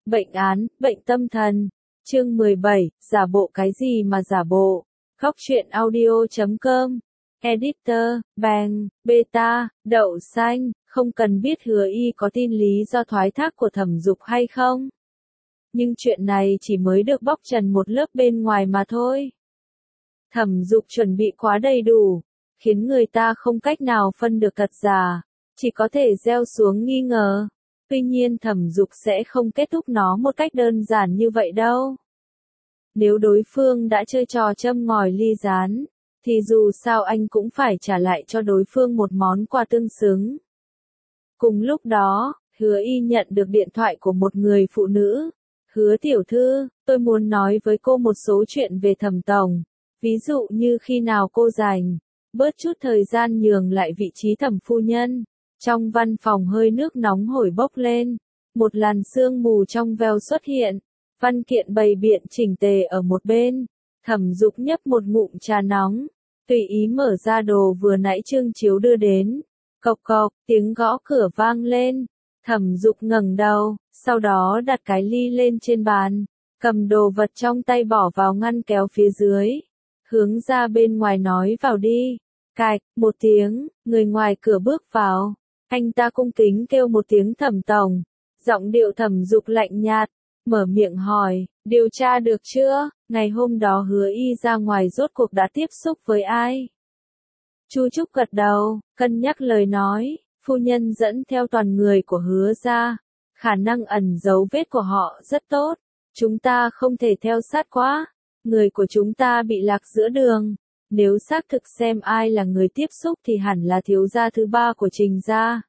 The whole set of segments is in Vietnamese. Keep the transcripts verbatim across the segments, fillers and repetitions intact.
Bệnh án, bệnh tâm thần. Chương mười bảy, giả bộ cái gì mà giả bộ. Góc truyện audio chấm com. Editor, Bang, Beta, Đậu Xanh, không cần biết Hứa Y có tin lý do thoái thác của Thẩm Dục hay không. Nhưng chuyện này chỉ mới được bóc trần một lớp bên ngoài mà thôi. Thẩm Dục chuẩn bị quá đầy đủ, khiến người ta không cách nào phân được thật giả, chỉ có thể gieo xuống nghi ngờ. Tuy nhiên Thẩm Dục sẽ không kết thúc nó một cách đơn giản như vậy đâu. Nếu đối phương đã chơi trò châm ngòi ly gián, thì dù sao anh cũng phải trả lại cho đối phương một món quà tương xứng. Cùng lúc đó, Hứa Y nhận được điện thoại của một người phụ nữ. Hứa tiểu thư, tôi muốn nói với cô một số chuyện về Thẩm tổng. Ví dụ như khi nào cô rảnh, bớt chút thời gian nhường lại vị trí Thẩm phu nhân. Trong văn phòng hơi nước nóng hổi bốc lên, một làn sương mù trong veo xuất hiện, văn kiện bày biện chỉnh tề ở một bên. Thẩm Dục nhấp một ngụm trà nóng, tùy ý mở ra đồ vừa nãy Trương Chiếu đưa đến. Cộc cộc, tiếng gõ cửa vang lên. Thẩm Dục ngẩng đầu, sau đó đặt cái ly lên trên bàn, cầm đồ vật trong tay bỏ vào ngăn kéo phía dưới, hướng ra bên ngoài nói vào đi. Cạch, một tiếng, người ngoài cửa bước vào. Anh ta cung kính kêu một tiếng Thẩm tổng, giọng điệu Thẩm Dục lạnh nhạt, mở miệng hỏi, điều tra được chưa, ngày hôm đó Hứa Y ra ngoài rốt cuộc đã tiếp xúc với ai? Chu Trúc gật đầu, cân nhắc lời nói, phu nhân dẫn theo toàn người của Hứa gia, khả năng ẩn dấu vết của họ rất tốt, chúng ta không thể theo sát quá, người của chúng ta bị lạc giữa đường. Nếu xác thực xem ai là người tiếp xúc thì hẳn là thiếu gia thứ ba của Trình gia.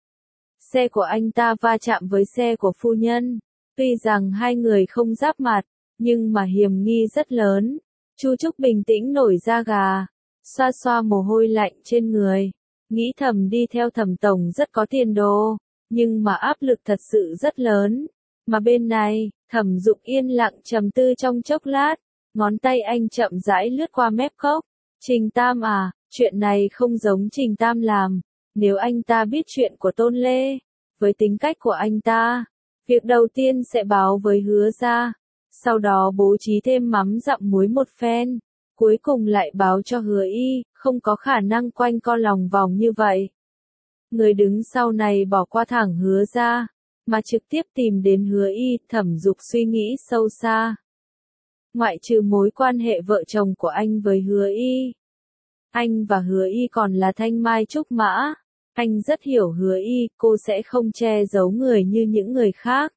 Xe của anh ta va chạm với xe của phu nhân. Tuy rằng hai người không giáp mặt, nhưng mà hiểm nghi rất lớn. Chu Trúc bình tĩnh nổi da gà, xoa xoa mồ hôi lạnh trên người. Nghĩ thầm đi theo Thẩm tổng rất có tiền đồ, nhưng mà áp lực thật sự rất lớn. Mà bên này, Thẩm Dục yên lặng trầm tư trong chốc lát, ngón tay anh chậm rãi lướt qua mép cốc. Trình Tam à, chuyện này không giống Trình Tam làm. Nếu anh ta biết chuyện của Tôn Lê, với tính cách của anh ta, việc đầu tiên sẽ báo với Hứa gia, sau đó bố trí thêm mắm dặm muối một phen, cuối cùng lại báo cho Hứa Y, không có khả năng quanh co lòng vòng như vậy. Người đứng sau này bỏ qua thẳng Hứa gia, mà trực tiếp tìm đến Hứa Y. Thẩm Dục suy nghĩ sâu xa. Ngoại trừ mối quan hệ vợ chồng của anh với Hứa Y, anh và Hứa Y còn là thanh mai trúc mã. Anh rất hiểu Hứa Y, cô sẽ không che giấu người như những người khác.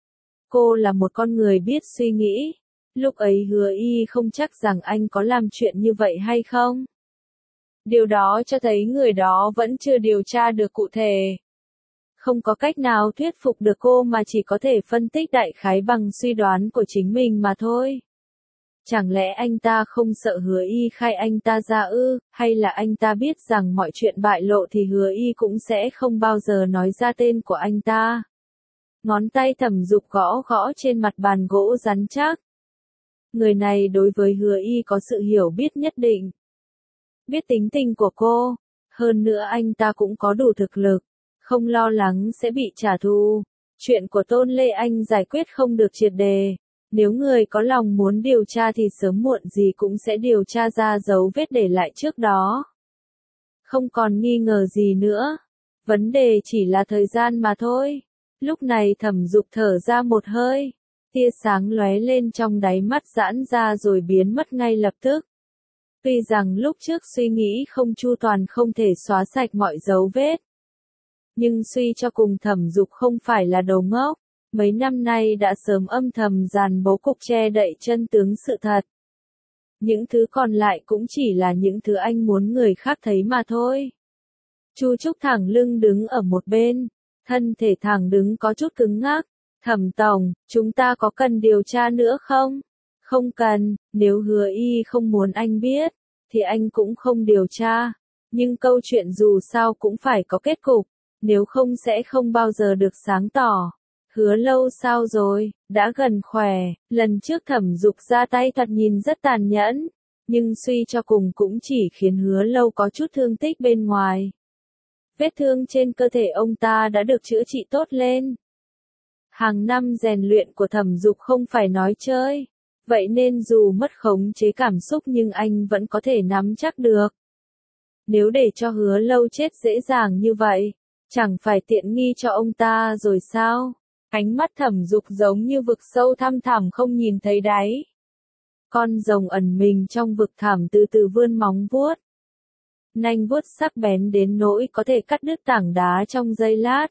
Cô là một con người biết suy nghĩ. Lúc ấy Hứa Y không chắc rằng anh có làm chuyện như vậy hay không. Điều đó cho thấy người đó vẫn chưa điều tra được cụ thể. Không có cách nào thuyết phục được cô mà chỉ có thể phân tích đại khái bằng suy đoán của chính mình mà thôi. Chẳng lẽ anh ta không sợ Hứa Y khai anh ta ra ư, hay là anh ta biết rằng mọi chuyện bại lộ thì Hứa Y cũng sẽ không bao giờ nói ra tên của anh ta. Ngón tay Thẩm Dục gõ gõ trên mặt bàn gỗ rắn chắc. Người này đối với Hứa Y có sự hiểu biết nhất định. Biết tính tình của cô, hơn nữa anh ta cũng có đủ thực lực, không lo lắng sẽ bị trả thù. Chuyện của Tôn Lê anh giải quyết không được triệt đề. Nếu người có lòng muốn điều tra thì sớm muộn gì cũng sẽ điều tra ra dấu vết để lại trước đó. Không còn nghi ngờ gì nữa. Vấn đề chỉ là thời gian mà thôi. Lúc này Thẩm Dục thở ra một hơi. Tia sáng lóe lên trong đáy mắt giãn ra rồi biến mất ngay lập tức. Tuy rằng lúc trước suy nghĩ không chu toàn không thể xóa sạch mọi dấu vết. Nhưng suy cho cùng Thẩm Dục không phải là đồ ngốc. Mấy năm nay đã sớm âm thầm dàn bố cục che đậy chân tướng sự thật. Những thứ còn lại cũng chỉ là những thứ anh muốn người khác thấy mà thôi. Chu Trúc thẳng lưng đứng ở một bên, thân thể thẳng đứng có chút cứng ngắc. Thẩm tổng, chúng ta có cần điều tra nữa không? Không cần, nếu Hứa Y không muốn anh biết, thì anh cũng không điều tra. Nhưng câu chuyện dù sao cũng phải có kết cục, nếu không sẽ không bao giờ được sáng tỏ. Hứa Lâu sao rồi, đã gần khỏe, lần trước Thẩm Dục ra tay thoạt nhìn rất tàn nhẫn, nhưng suy cho cùng cũng chỉ khiến Hứa Lâu có chút thương tích bên ngoài. Vết thương trên cơ thể ông ta đã được chữa trị tốt lên. Hàng năm rèn luyện của Thẩm Dục không phải nói chơi. Vậy nên dù mất khống chế cảm xúc nhưng anh vẫn có thể nắm chắc được. Nếu để cho Hứa Lâu chết dễ dàng như vậy, chẳng phải tiện nghi cho ông ta rồi sao? Ánh mắt Thẩm Dục giống như vực sâu thăm thẳm không nhìn thấy đáy. Con rồng ẩn mình trong vực thẳm từ từ vươn móng vuốt. Nanh vuốt sắc bén đến nỗi có thể cắt đứt tảng đá trong giây lát.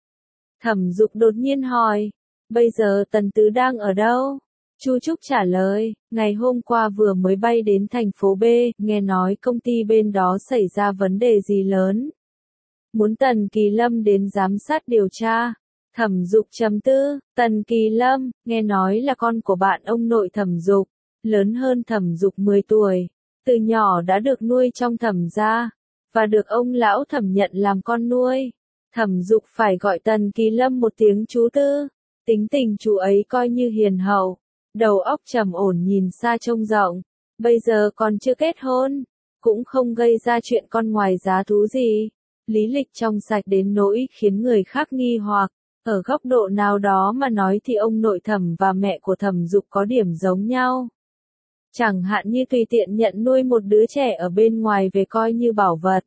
Thẩm Dục đột nhiên hỏi, bây giờ Tần Tứ đang ở đâu? Chu Trúc trả lời, ngày hôm qua vừa mới bay đến thành phố B, nghe nói công ty bên đó xảy ra vấn đề gì lớn. Muốn Tần Kỳ Lâm đến giám sát điều tra. Thẩm Dục trầm tư, Tần Kỳ Lâm, nghe nói là con của bạn ông nội Thẩm Dục, lớn hơn Thẩm Dục mười tuổi, từ nhỏ đã được nuôi trong Thẩm gia, và được ông lão Thẩm nhận làm con nuôi. Thẩm Dục phải gọi Tần Kỳ Lâm một tiếng chú Tư, tính tình chú ấy coi như hiền hậu, đầu óc trầm ổn nhìn xa trông rộng, bây giờ còn chưa kết hôn, cũng không gây ra chuyện con ngoài giá thú gì. Lý lịch trong sạch đến nỗi khiến người khác nghi hoặc, ở góc độ nào đó mà nói thì ông nội Thẩm và mẹ của Thẩm Dục có điểm giống nhau. Chẳng hạn như tùy tiện nhận nuôi một đứa trẻ ở bên ngoài về coi như bảo vật.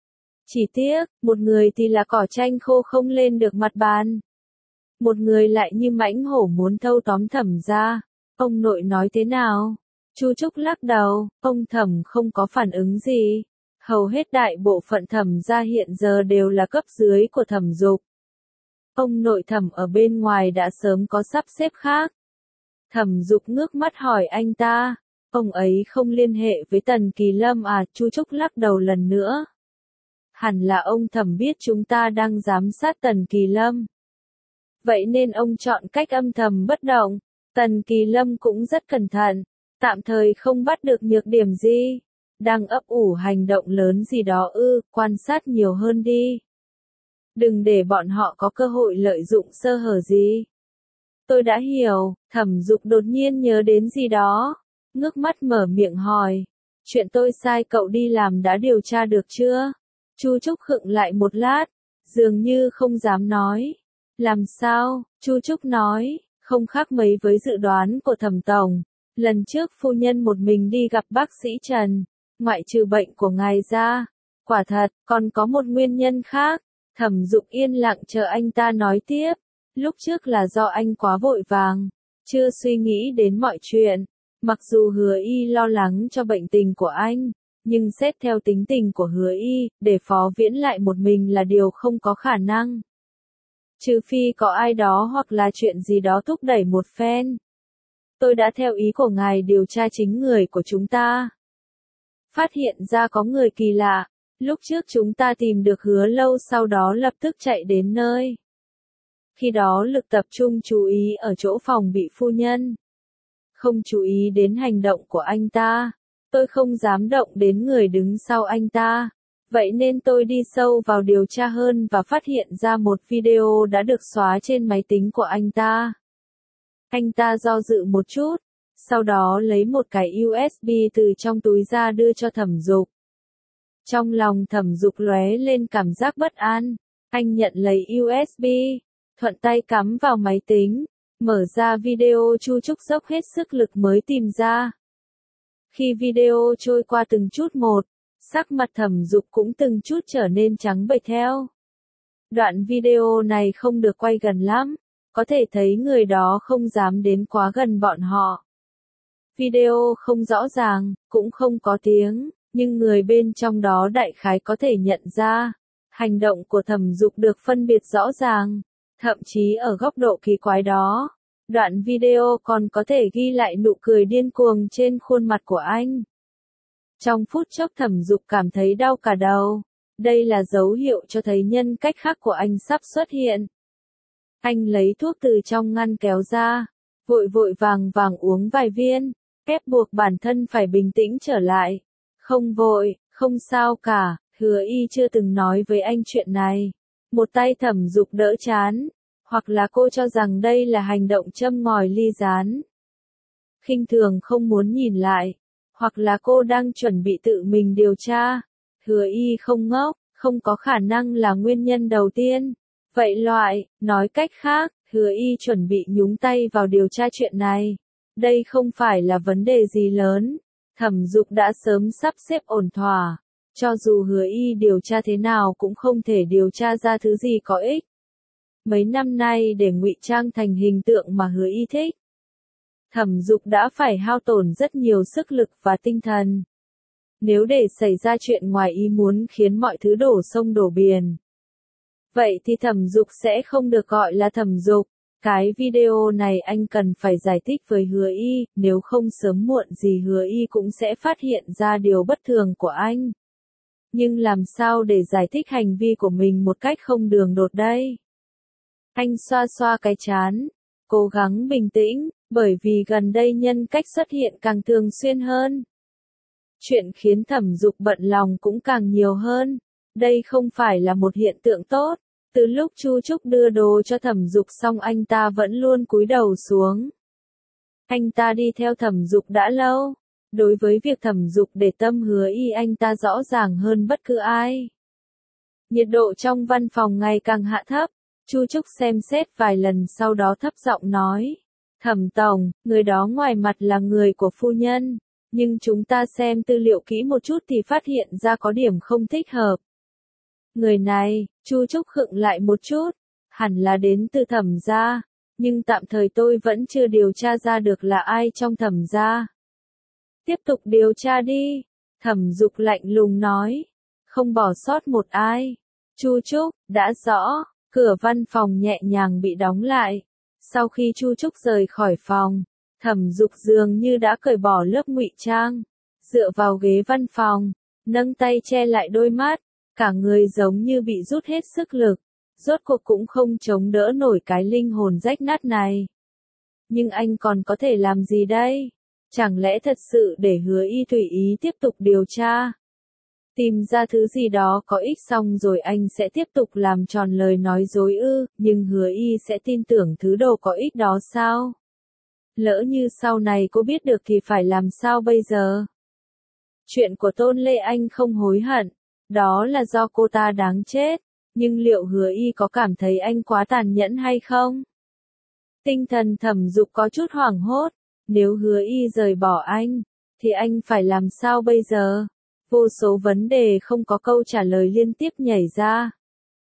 Chỉ tiếc, một người thì là cỏ tranh khô không lên được mặt bàn. Một người lại như mãnh hổ muốn thâu tóm Thẩm gia. Ông nội nói thế nào? Chu Trúc lắc đầu, ông Thẩm không có phản ứng gì. Hầu hết đại bộ phận Thẩm gia hiện giờ đều là cấp dưới của Thẩm Dục. Ông nội Thẩm ở bên ngoài đã sớm có sắp xếp khác. Thẩm Dục ngước mắt hỏi anh ta, ông ấy không liên hệ với Tần Kỳ Lâm à? Chu Trúc lắc đầu lần nữa. Hẳn là ông Thẩm biết chúng ta đang giám sát Tần Kỳ Lâm. Vậy nên ông chọn cách âm thầm bất động. Tần Kỳ Lâm cũng rất cẩn thận, tạm thời không bắt được nhược điểm gì. Đang ấp ủ hành động lớn gì đó ư, quan sát nhiều hơn đi. Đừng để bọn họ có cơ hội lợi dụng sơ hở gì. Tôi đã hiểu. Thẩm Dục đột nhiên nhớ đến gì đó, ngước mắt mở miệng hỏi, chuyện tôi sai cậu đi làm đã điều tra được chưa? Chu Trúc khựng lại một lát, dường như không dám nói. Làm sao? Chu Trúc nói, không khác mấy với dự đoán của Thẩm tổng. Lần trước phu nhân một mình đi gặp bác sĩ Trần, ngoại trừ bệnh của ngài ra, quả thật, còn có một nguyên nhân khác. Thẩm Dục yên lặng chờ anh ta nói tiếp. Lúc trước là do anh quá vội vàng, chưa suy nghĩ đến mọi chuyện. Mặc dù Hứa Y lo lắng cho bệnh tình của anh, nhưng xét theo tính tình của Hứa Y, để Phó Viễn lại một mình là điều không có khả năng. Trừ phi có ai đó hoặc là chuyện gì đó thúc đẩy một phen. Tôi đã theo ý của ngài điều tra chính người của chúng ta. Phát hiện ra có người kỳ lạ. Lúc trước chúng ta tìm được Hứa Lâu, sau đó lập tức chạy đến nơi. Khi đó lực tập trung chú ý ở chỗ phòng bị phu nhân. Không chú ý đến hành động của anh ta. Tôi không dám động đến người đứng sau anh ta. Vậy nên tôi đi sâu vào điều tra hơn và phát hiện ra một video đã được xóa trên máy tính của anh ta. Anh ta do dự một chút, sau đó lấy một cái u ét bê từ trong túi ra đưa cho Thẩm Dục. Trong lòng Thẩm Dục lóe lên cảm giác bất an, anh nhận lấy u ét bê, thuận tay cắm vào máy tính, mở ra video Chu Trúc dốc hết sức lực mới tìm ra. Khi video trôi qua từng chút một, sắc mặt Thẩm Dục cũng từng chút trở nên trắng bệch theo. Đoạn video này không được quay gần lắm, có thể thấy người đó không dám đến quá gần bọn họ. Video không rõ ràng, cũng không có tiếng, nhưng người bên trong đó đại khái có thể nhận ra. Hành động của Thẩm Dục được phân biệt rõ ràng, thậm chí ở góc độ kỳ quái đó. Đoạn video còn có thể ghi lại nụ cười điên cuồng trên khuôn mặt của anh. Trong phút chốc Thẩm Dục cảm thấy đau cả đầu. Đây là dấu hiệu cho thấy nhân cách khác của anh sắp xuất hiện. Anh lấy thuốc từ trong ngăn kéo ra, vội vội vàng vàng uống vài viên, ép buộc bản thân phải bình tĩnh trở lại. Không vội, không sao cả, Hứa Y chưa từng nói với anh chuyện này. Một tay Thẩm Dục đỡ chán, hoặc là cô cho rằng đây là hành động châm ngòi ly gián. Khinh thường không muốn nhìn lại, hoặc là cô đang chuẩn bị tự mình điều tra. Hứa Y không ngốc, không có khả năng là nguyên nhân đầu tiên. Vậy loại, nói cách khác, Hứa Y chuẩn bị nhúng tay vào điều tra chuyện này. Đây không phải là vấn đề gì lớn. Thẩm Dục đã sớm sắp xếp ổn thỏa. Cho dù Hứa Y điều tra thế nào cũng không thể điều tra ra thứ gì có ích. Mấy năm nay để ngụy trang thành hình tượng mà Hứa Y thích, Thẩm Dục đã phải hao tổn rất nhiều sức lực và tinh thần. Nếu để xảy ra chuyện ngoài ý muốn khiến mọi thứ đổ sông đổ biển, vậy thì Thẩm Dục sẽ không được gọi là Thẩm Dục. Cái video này anh cần phải giải thích với Hứa Y, nếu không sớm muộn gì Hứa Y cũng sẽ phát hiện ra điều bất thường của anh. Nhưng làm sao để giải thích hành vi của mình một cách không đường đột đây? Anh xoa xoa cái trán, cố gắng bình tĩnh, bởi vì gần đây nhân cách xuất hiện càng thường xuyên hơn. Chuyện khiến Thẩm Dục bận lòng cũng càng nhiều hơn. Đây không phải là một hiện tượng tốt. Từ lúc Chu Trúc đưa đồ cho Thẩm Dục xong anh ta vẫn luôn cúi đầu xuống. Anh ta đi theo Thẩm Dục đã lâu. Đối với việc Thẩm Dục để tâm Hứa Y anh ta rõ ràng hơn bất cứ ai. Nhiệt độ trong văn phòng ngày càng hạ thấp. Chu Trúc xem xét vài lần sau đó thấp giọng nói. Thẩm tổng, người đó ngoài mặt là người của phu nhân. Nhưng chúng ta xem tư liệu kỹ một chút thì phát hiện ra có điểm không thích hợp. Người này, Chu Trúc khựng lại một chút, hẳn là đến từ Thẩm gia, nhưng tạm thời tôi vẫn chưa điều tra ra được là ai trong Thẩm gia. Tiếp tục điều tra đi, Thẩm Dục lạnh lùng nói, không bỏ sót một ai. Chu Trúc, đã rõ, cửa văn phòng nhẹ nhàng bị đóng lại. Sau khi Chu Trúc rời khỏi phòng, Thẩm Dục dường như đã cởi bỏ lớp ngụy trang, dựa vào ghế văn phòng, nâng tay che lại đôi mắt, cả người giống như bị rút hết sức lực, rốt cuộc cũng không chống đỡ nổi cái linh hồn rách nát này. Nhưng anh còn có thể làm gì đây? Chẳng lẽ thật sự để Hứa Y tùy ý tiếp tục điều tra? Tìm ra thứ gì đó có ích xong rồi anh sẽ tiếp tục làm tròn lời nói dối ư, nhưng Hứa Y sẽ tin tưởng thứ đồ có ích đó sao? Lỡ như sau này cô biết được thì phải làm sao bây giờ? Chuyện của Tôn Lê anh không hối hận, đó là do cô ta đáng chết, nhưng liệu Hứa Y có cảm thấy anh quá tàn nhẫn hay không? Tinh thần Thẩm Dục có chút hoảng hốt, nếu Hứa Y rời bỏ anh, thì anh phải làm sao bây giờ? Vô số vấn đề không có câu trả lời liên tiếp nhảy ra.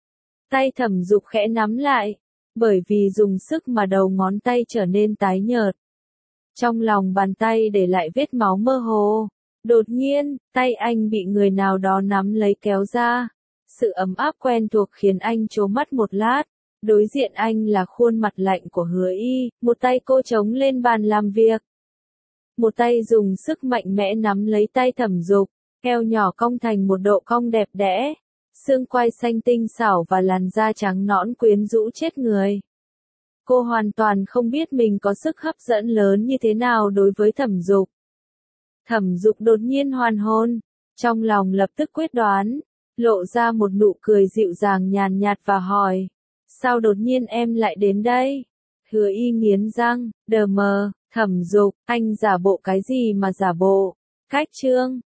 Tay Thẩm Dục khẽ nắm lại, bởi vì dùng sức mà đầu ngón tay trở nên tái nhợt. Trong lòng bàn tay để lại vết máu mơ hồ. Đột nhiên, tay anh bị người nào đó nắm lấy kéo ra. Sự ấm áp quen thuộc khiến anh trố mắt một lát. Đối diện anh là khuôn mặt lạnh của Hứa Y, một tay cô chống lên bàn làm việc. Một tay dùng sức mạnh mẽ nắm lấy tay Thẩm Dục, eo nhỏ cong thành một độ cong đẹp đẽ. Xương quai xanh tinh xảo và làn da trắng nõn quyến rũ chết người. Cô hoàn toàn không biết mình có sức hấp dẫn lớn như thế nào đối với Thẩm Dục. Thẩm Dục đột nhiên hoàn hồn, trong lòng lập tức quyết đoán, lộ ra một nụ cười dịu dàng nhàn nhạt và hỏi, sao đột nhiên em lại đến đây? Hứa Y nghiến răng, đờ mờ, Thẩm Dục, anh giả bộ cái gì mà giả bộ? Cách chương